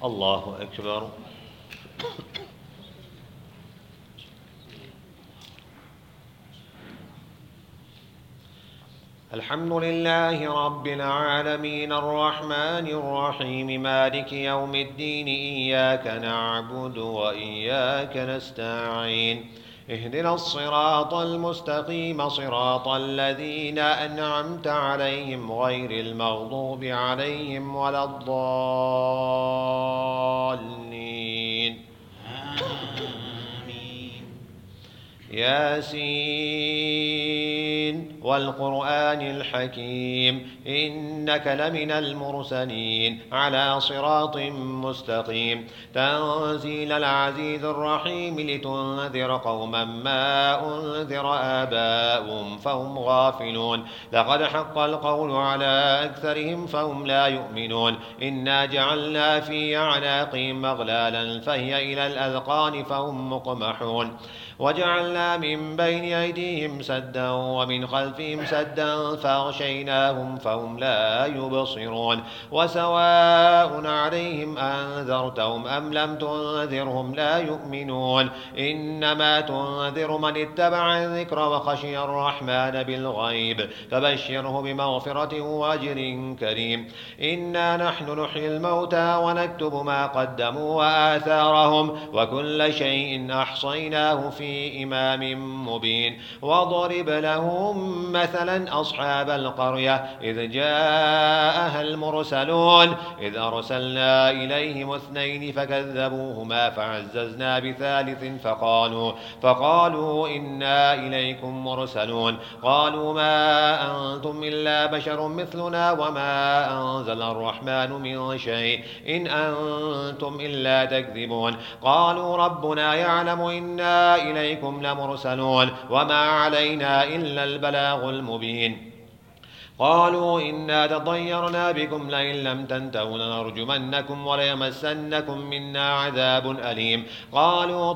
الله أكبر. الحمد لله رب العالمين الرحمن الرحيم مالك يوم الدين إياك نعبد وإياك نستعين اهدنا الصراط المستقيم صراط الذين أنعمت عليهم غير المغضوب عليهم ولا الضالين ياسين والقرآن الحكيم إنك لمن المرسلين على صراط مستقيم تنزيل العزيز الرحيم لتنذر قوما ما أنذر آباؤهم فهم غافلون لقد حق القول على أكثرهم فهم لا يؤمنون إنا جعلنا في أعناقهم أغلالا فهي إلى الأذقان فهم مقمحون وجعلنا من بين أيديهم سدا ومن خلفهم سدا فأغشيناهم فهم لا يبصرون وسواء عليهم أنذرتهم أم لم تنذرهم لا يؤمنون إنما تنذر من اتبع الذكر وخشي الرحمن بالغيب فبشره بمغفرة وأجر كريم إنا نحن نحيي الموتى ونكتب ما قدموا وآثارهم وكل شيء أحصيناه في إمام مبين واضرب لهم مثلا أصحاب القرية إذ جاءها المرسلون إذ أرسلنا إليهم اثنين فكذبوهما فعززنا بثالث فقالوا إنا إليكم مرسلون قالوا ما أنتم إلا بشر مثلنا وما أنزل الرحمن من شيء إن أنتم إلا تكذبون قالوا ربنا يعلم إنا إليكم لمرسلون وما علينا إلا البلاغ المبين قالوا إنا تطيرنا بكم لئن لم تنتهوا لنرجمنكم وليمسنكم منا عذاب أليم قالوا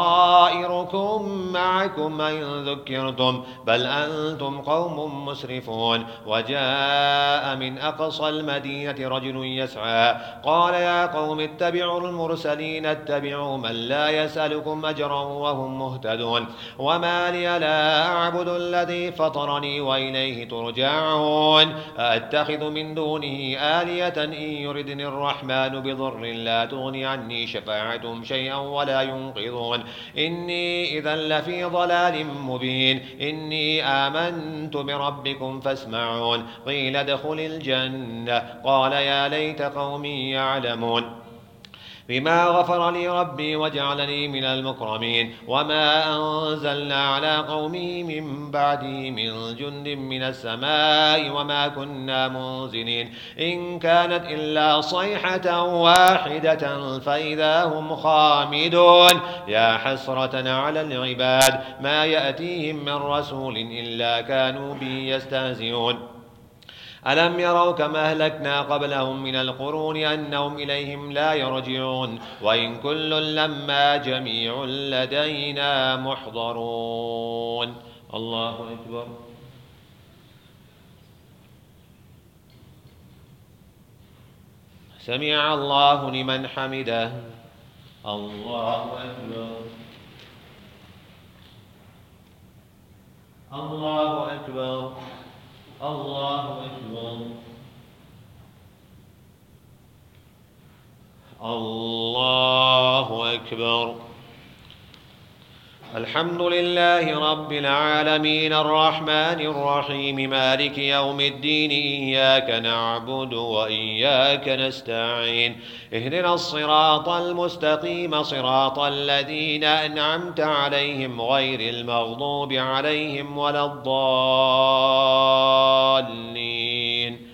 طائركم معكم إن ذكرتم بل أنتم قوم مسرفون وجاء من أقصى المدينة رجل يسعى قال يا قوم اتبعوا المرسلين اتبعوا من لا يسألكم أجرا وهم مهتدون وما لي لا أعبد الذي فطرني وإليه ترجعون أأتخذ من دونه آلية إن يردني الرحمن بضر لا تغني عني شفاعتهم شيئا ولا ينقذون إني إذا لفي ضلال مبين إني آمنت بربكم فاسمعون قيل ادخل الجنة قال يا ليت قومي يعلمون بما غفر لي ربي وجعلني من المكرمين وما أنزلنا على قومه من بعده من جند من السماء وما كنا منزلين إن كانت إلا صيحة واحدة فإذا هم خامدون يا حسرة على العباد ما يأتيهم من رسول إلا كانوا به يستهزئون ألم يروا كما أهلكنا قبلهم من القرون أنهم إليهم لا يرجعون وإن كل لما جميع لدينا محضرون الله أكبر سمع الله لمن حمده الله أكبر الله أكبر الله أكبر الله أكبر الحمد لله رب العالمين الرحمن الرحيم مالك يوم الدين إياك نعبد وإياك نستعين اهدنا الصراط المستقيم صراط الذين أنعمت عليهم غير المغضوب عليهم ولا الضالين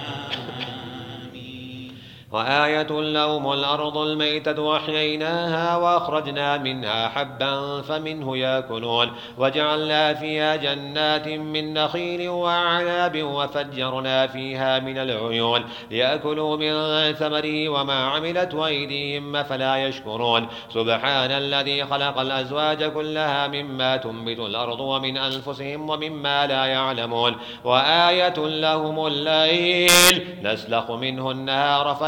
وآية لهم الأرض الميتة وأحييناها وأخرجنا منها حبا فمنه يأكلون وجعلنا فيها جنات من نخيل وأعناب وفجرنا فيها من العيون ليأكلوا من ثمره وما عملت أيديهم فلا يشكرون سبحان الذي خلق الأزواج كلها مما تنبت الأرض ومن أنفسهم ومما لا يعلمون وآية لهم الليل نسلخ منه النهار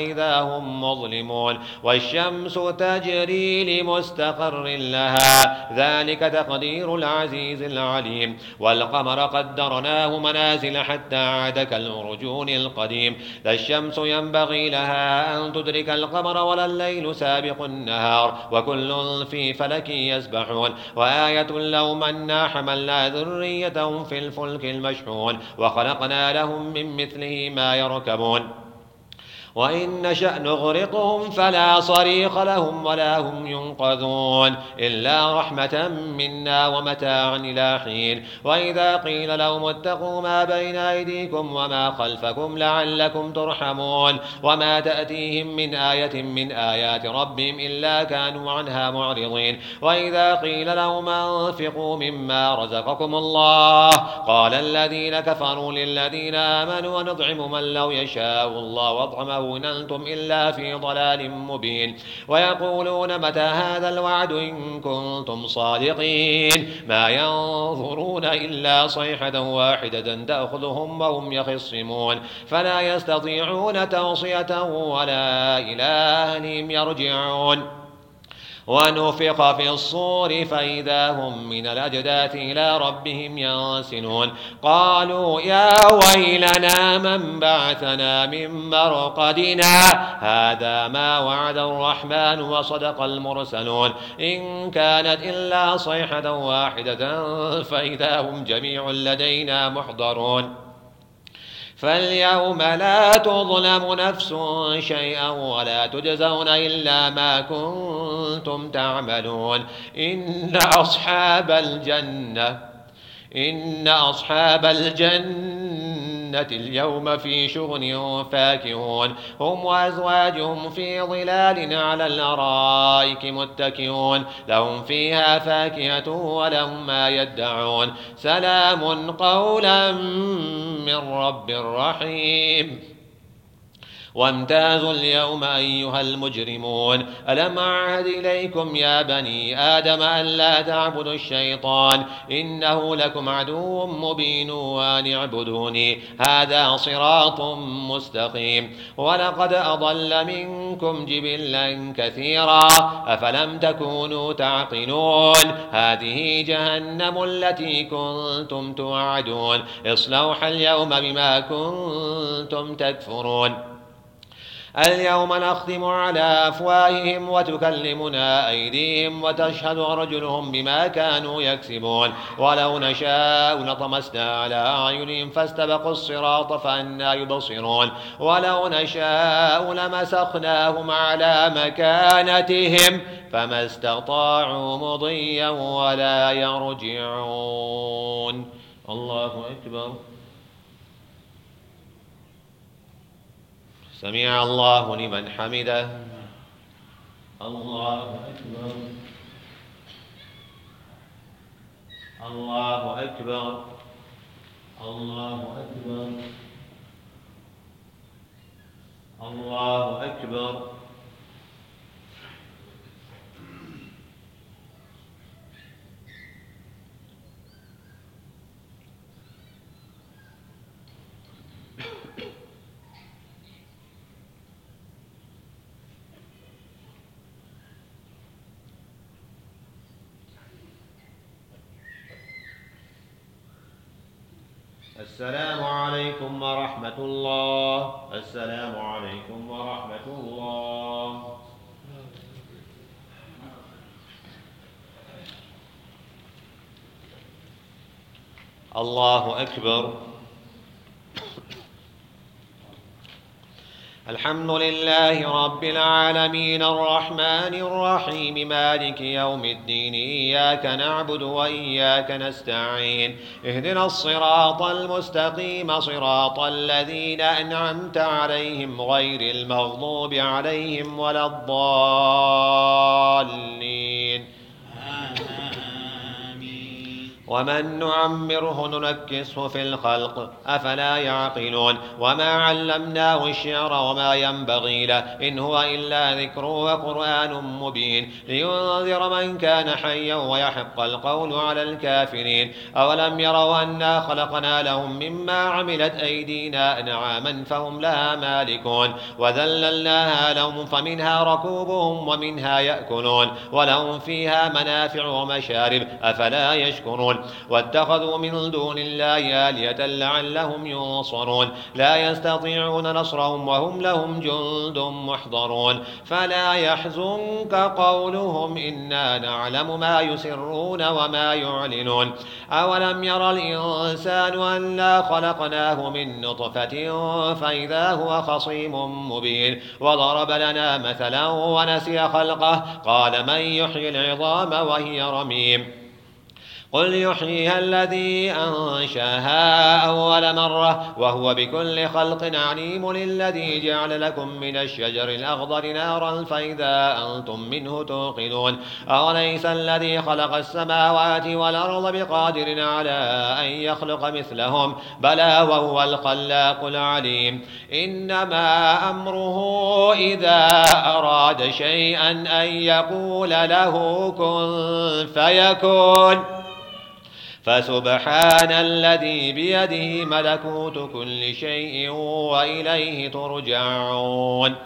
فإذا هم مظلمون والشمس تجري لمستقر لها ذلك تقدير العزيز العليم والقمر قدرناه منازل حتى عاد كالعرجون القديم لا الشمس ينبغي لها أن تدرك القمر ولا الليل سابق النهار وكل في فلك يسبحون وآية لهم أنا حملنا ذريتهم في الفلك المشحون وخلقنا لهم من مثله ما يركبون وإن نشأ نغرقهم فلا صريخ لهم ولا هم ينقذون إلا رحمة منا ومتاعا إلى حين وإذا قيل لهم اتقوا ما بين أيديكم وما خلفكم لعلكم ترحمون وما تأتيهم من آية من آيات ربهم إلا كانوا عنها معرضين وإذا قيل لهم أنفقوا مما رزقكم الله قال الذين كفروا للذين آمنوا ونطعم من لو يشاء الله وأطعمه إن أنتم إلا في ضلال مبين ويقولون متى هذا الوعد إن كنتم صادقين ما ينظرون إلا صيحة واحدة تأخذهم وهم يخصمون فلا يستطيعون توصية ولا إلى أهلهم يرجعون ونفخ في الصور فإذا هم من الأجداث إلى ربهم ينسلون قالوا يا ويلنا من بعثنا من مرقدنا هذا ما وعد الرحمن وصدق المرسلون إن كانت إلا صيحة واحدة فإذا هم جميع لدينا محضرون فاليوم لا تظلم نفس شيئا ولا تجزون إلا ما كنتم تعملون إن أصحاب الجنة اليوم في شغل فاكهون هم وأزواجهم في ظلال على الأرائك متكئون لهم فيها فاكهة ولهم ما يدعون سلام قولا من رب رحيم وامتازوا اليوم أيها المجرمون ألم أعهد إليكم يا بني آدم أن لا تعبدوا الشيطان إنه لكم عدو مبين وأن اعبدوني هذا صراط مستقيم ولقد أضل منكم جبلا كثيرا أفلم تكونوا تعقلون هذه جهنم التي كنتم توعدون اصلوها اليوم بما كنتم تكفرون اليوم نختم على أفواههم وتكلمنا أيديهم وتشهد أرجلهم بما كانوا يكسبون ولو نشاء لطمسنا على أعينهم فاستبقوا الصراط فأنى يبصرون ولو نشاء لمسخناهم على مكانتهم فما استطاعوا مضيا ولا يرجعون الله أكبر سمع الله لمن حمده الله أكبر الله أكبر الله أكبر الله أكبر السلام عليكم ورحمة الله السلام عليكم ورحمة الله الله أكبر الحمد لله رب العالمين الرحمن الرحيم مالك يوم الدين إياك نعبد وإياك نستعين اهدنا الصراط المستقيم صراط الذين أنعمت عليهم غير المغضوب عليهم ولا الضالين ومن نعمره ننكسه في الخلق أفلا يعقلون وما علمناه الشعر وما ينبغي له إن هو إلا ذكر وقرآن مبين لينذر من كان حيا ويحق القول على الكافرين أولم يروا أنا خلقنا لهم مما عملت أيدينا أنعاما فهم لها مالكون وذللناها لهم فمنها ركوبهم ومنها يأكلون ولهم فيها منافع ومشارب أفلا يشكرون واتخذوا من دون الله آلهة لعلهم ينصرون لا يستطيعون نصرهم وهم لهم جند محضرون فلا يحزنك قولهم إنا نعلم ما يسرون وما يعلنون أولم ير الإنسان أنا خلقناه من نطفة فإذا هو خصيم مبين وضرب لنا مثلا ونسي خلقه قال من يحيي العظام وهي رميم قل يحييها الذي أنشاها أول مرة وهو بكل خلق عليم الذي جعل لكم من الشجر الأخضر نارا فإذا أنتم منه توقدون أوليس الذي خلق السماوات والأرض بقادر على أن يخلق مثلهم بلى وهو الخلاق العليم إنما أمره إذا أراد شيئا أن يقول له كن فيكون فسبحان الذي بيده ملكوت كل شيء وإليه ترجعون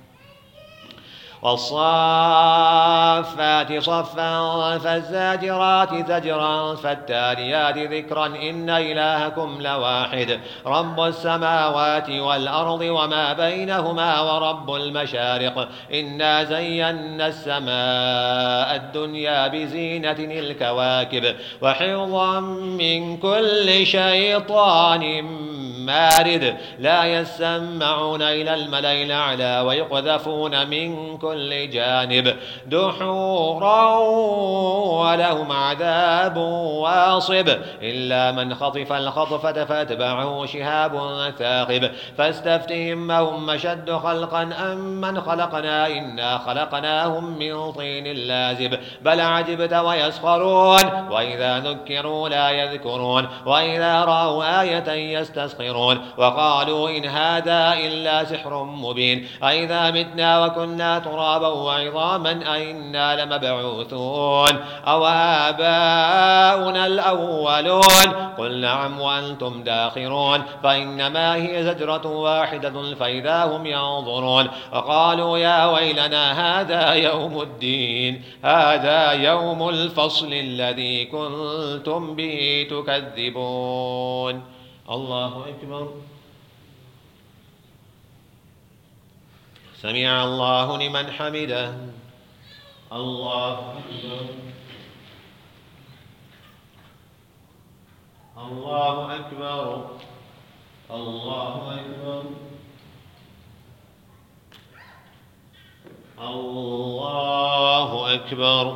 والصافات صفا فالزاجرات زجرا فالتاليات ذكرا إن إلهكم لواحد رب السماوات والأرض وما بينهما ورب المشارق إنا زينا السماء الدنيا بزينة الكواكب وحفظا من كل شيطان مارد لا يسمعون إلى الملأ الأعلى ويقذفون من كل جانب دحورا ولهم عذاب واصب إلا من خطف الخطفة فاتبعه شهاب ثاقب فاستفتهم هم أشد خلقا أم من خلقنا إنا خلقناهم من طين لازب بل عجبت ويسخرون وإذا ذكروا لا يذكرون وإذا رأوا آية يستسخرون وقالوا إن هذا إلا سحر مبين أئذا متنا وكنا ترابا وعظاما أئنا لمبعوثون أو آباؤنا الأولون قل نعم وأنتم داخرون فإنما هي زجرة واحدة فإذا هم ينظرون وقالوا يا ويلنا هذا يوم الدين هذا يوم الفصل الذي كنتم به تكذبون الله أكبر سمع الله لمن حمده الله أكبر الله أكبر الله أكبر الله أكبر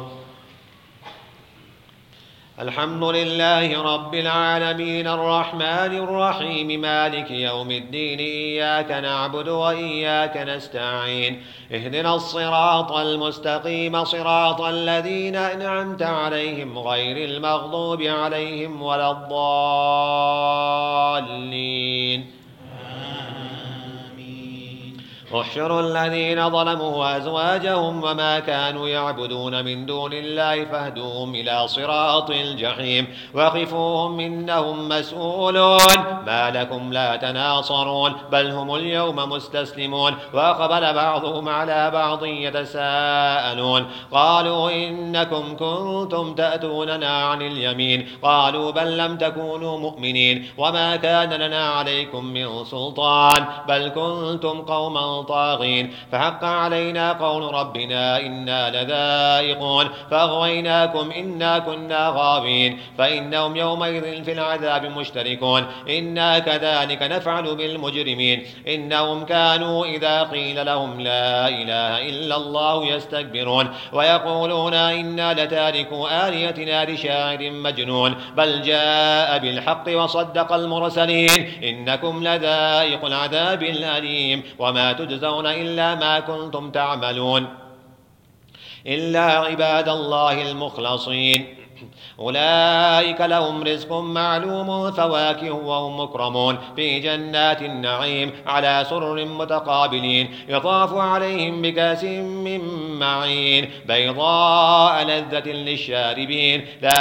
الحمد لله رب العالمين الرحمن الرحيم مالك يوم الدين إياك نعبد وإياك نستعين اهدنا الصراط المستقيم صراط الذين أنعمت عليهم غير المغضوب عليهم ولا الضالين احشروا الذين ظلموا وأزواجهم وما كانوا يعبدون من دون الله فاهدوهم إلى صراط الجحيم وقفوهم إنهم مسؤولون ما لكم لا تناصرون بل هم اليوم مستسلمون وأقبل بعضهم على بعض يتساءلون قالوا إنكم كنتم تأتوننا عن اليمين قالوا بل لم تكونوا مؤمنين وما كان لنا عليكم من سلطان بل كنتم قوما طاغين فحق علينا قول ربنا إنا لذائقون فأغويناكم إنا كنا غاوين فإنهم يومئذ في العذاب مشتركون إنا كذلك نفعل بالمجرمين إنهم كانوا إذا قيل لهم لا إله إلا الله يستكبرون ويقولون إنا لتاركوا آلهتنا لشاعر مجنون بل جاء بالحق وصدق المرسلين إنكم لذائق العذاب الأليم وما تجزون إلا ما كنتم تعملون إلا عباد الله المخلصين أولئك لهم رزق معلوم فواكه وهم مكرمون في جنات النعيم على سرر متقابلين يطاف عليهم بكاس من معين بيضاء لذة للشاربين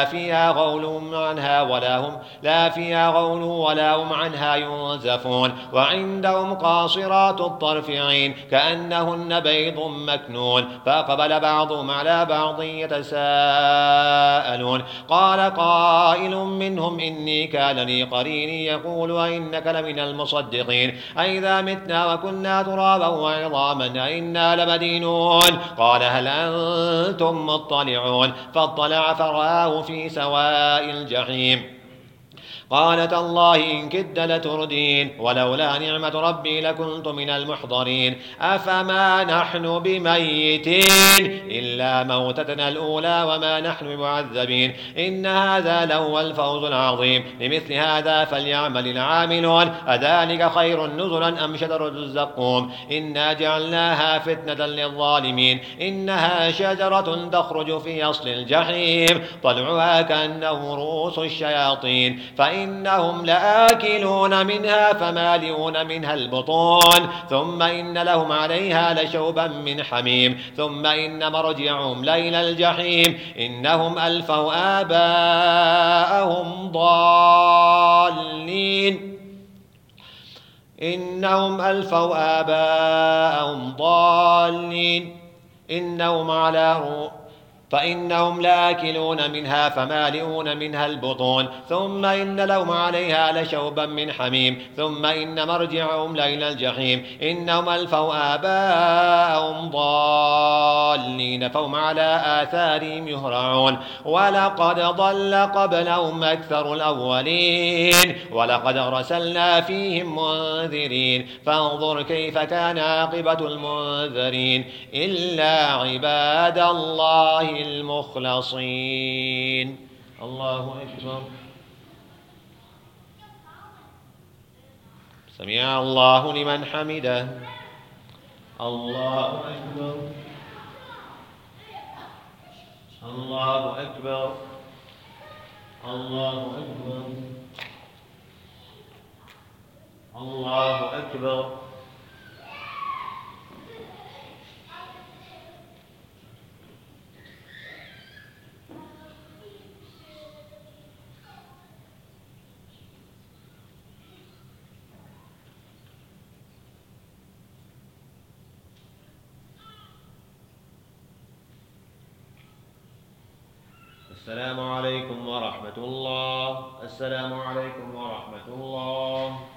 لا فيها غول ولا هم عنها ينزفون وعندهم قاصرات الطرف عين كأنهن بيض مكنون فأقبل بعضهم على بعض يتساءلون قال قائل منهم إني كان لي قرين يقول أئنك لمن المصدقين أئذا متنا وكنا ترابا وعظاما أئنا لمدينون قال هل أنتم مطلعون فاطلع فرآه في سواء الجحيم قال تالله إن كدت لتردين ولولا نعمة ربي لكنت من المحضرين أفما نحن بميتين إلا موتتنا الأولى وما نحن بمعذبين إن هذا لهو الفوز العظيم لمثل هذا فليعمل العاملون أذلك خير نزلا أم شجرة الزقوم إنا جعلناها فتنة للظالمين إنها شجرة تخرج في أصل الجحيم طلعها كأنه رؤوس الشياطين فإنهم لآكلون منها فمالئون منها البطون ثم إن لهم عليها لشوبا من حميم ثم إن مرجعهم لإلى الجحيم إنهم ألفوا آباءهم ضالين فإنهم لآكلون منها فمالئون منها البطون ثم إن لهم عليها لشوبا من حميم ثم إن مرجعهم لإلى الجحيم إنهم ألفوا آباءهم ضالين فهم على آثارهم يهرعون ولقد ضل قبلهم أكثر الأولين ولقد أرسلنا فيهم منذرين فانظر كيف كان عاقبة المنذرين إلا عباد الله المخلصين الله أكبر سمع الله لمن حمده الله أكبر الله أكبر الله أكبر الله أكبر السلام عليكم ورحمة الله. السلام عليكم ورحمة الله.